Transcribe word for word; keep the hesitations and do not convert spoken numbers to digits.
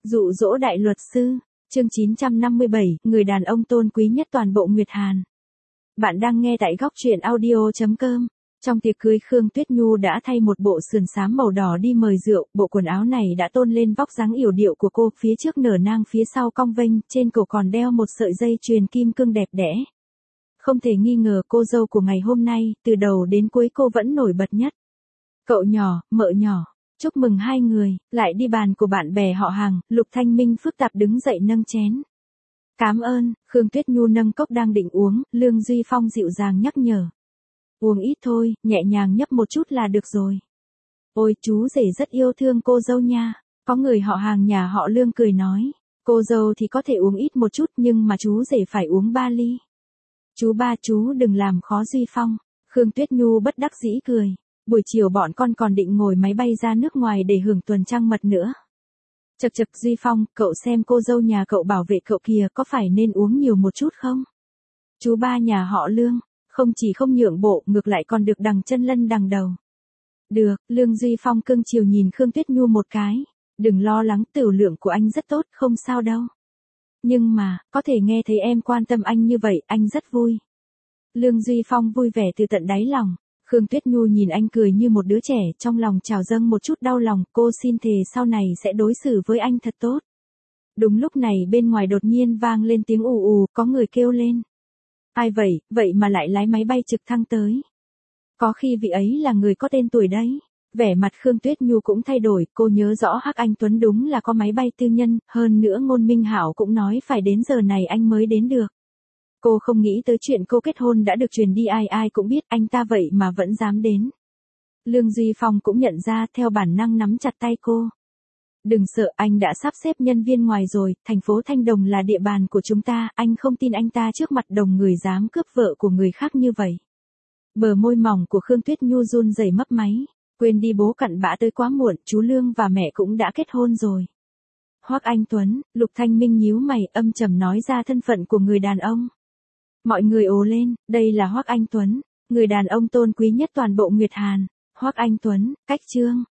Dụ dỗ đại luật sư, chương chín trăm năm mươi bảy, người đàn ông tôn quý nhất toàn bộ Nguyệt Hàn. Bạn đang nghe tại góc truyện audio chấm com. Trong tiệc cưới Khương Tuyết Nhu đã thay một bộ sườn xám màu đỏ đi mời rượu, bộ quần áo này đã tôn lên vóc dáng yểu điệu của cô, phía trước nở nang phía sau cong vênh, trên cổ còn đeo một sợi dây chuyền kim cương đẹp đẽ. Không thể nghi ngờ cô dâu của ngày hôm nay, từ đầu đến cuối cô vẫn nổi bật nhất. Cậu nhỏ, mợ nhỏ. Chúc mừng hai người, lại đi bàn của bạn bè họ hàng, Lục Thanh Minh phức tạp đứng dậy nâng chén. Cám ơn, Khương Tuyết Nhu nâng cốc đang định uống, Lương Duy Phong dịu dàng nhắc nhở. Uống ít thôi, nhẹ nhàng nhấp một chút là được rồi. Ôi chú rể rất yêu thương cô dâu nha, có người họ hàng nhà họ Lương cười nói. Cô dâu thì có thể uống ít một chút nhưng mà chú rể phải uống ba ly. Chú ba chú đừng làm khó Duy Phong, Khương Tuyết Nhu bất đắc dĩ cười. Buổi chiều bọn con còn định ngồi máy bay ra nước ngoài để hưởng tuần trăng mật nữa. Chật chật Duy Phong, cậu xem cô dâu nhà cậu bảo vệ cậu kìa, có phải nên uống nhiều một chút không? Chú ba nhà họ Lương, không chỉ không nhượng bộ, ngược lại còn được đằng chân lân đằng đầu. Được, Lương Duy Phong cưng chiều nhìn Khương Tuyết Nhu một cái. Đừng lo lắng, tửu lượng của anh rất tốt, không sao đâu. Nhưng mà, có thể nghe thấy em quan tâm anh như vậy, anh rất vui. Lương Duy Phong vui vẻ từ tận đáy lòng. Khương Tuyết Nhu nhìn anh cười như một đứa trẻ, trong lòng trào dâng một chút đau lòng, cô xin thề sau này sẽ đối xử với anh thật tốt. Đúng lúc này bên ngoài đột nhiên vang lên tiếng ù ù, có người kêu lên. Ai vậy, vậy mà lại lái máy bay trực thăng tới. Có khi vị ấy là người có tên tuổi đấy. Vẻ mặt Khương Tuyết Nhu cũng thay đổi, cô nhớ rõ Hắc Anh Tuấn đúng là có máy bay tư nhân, hơn nữa Ngôn Minh Hảo cũng nói phải đến giờ này anh mới đến được. Cô không nghĩ tới chuyện cô kết hôn đã được truyền đi, ai ai cũng biết, anh ta vậy mà vẫn dám đến. Lương Duy Phong cũng nhận ra, theo bản năng nắm chặt tay cô. Đừng sợ, anh đã sắp xếp nhân viên ngoài rồi, thành phố Thanh Đồng là địa bàn của chúng ta, anh không tin anh ta trước mặt đồng người dám cướp vợ của người khác như vậy. Bờ môi mỏng của Khương Tuyết Nhu run rẩy mấp máy, quên đi bố cặn bã tới quá muộn, chú Lương và mẹ cũng đã kết hôn rồi. Hoắc Anh Tuấn, Lục Thanh Minh nhíu mày âm trầm nói ra thân phận của người đàn ông. Mọi người ồ lên, đây là Hoắc Anh Tuấn, người đàn ông tôn quý nhất toàn bộ Nguyệt Hàn. Hoắc Anh Tuấn, cách chương.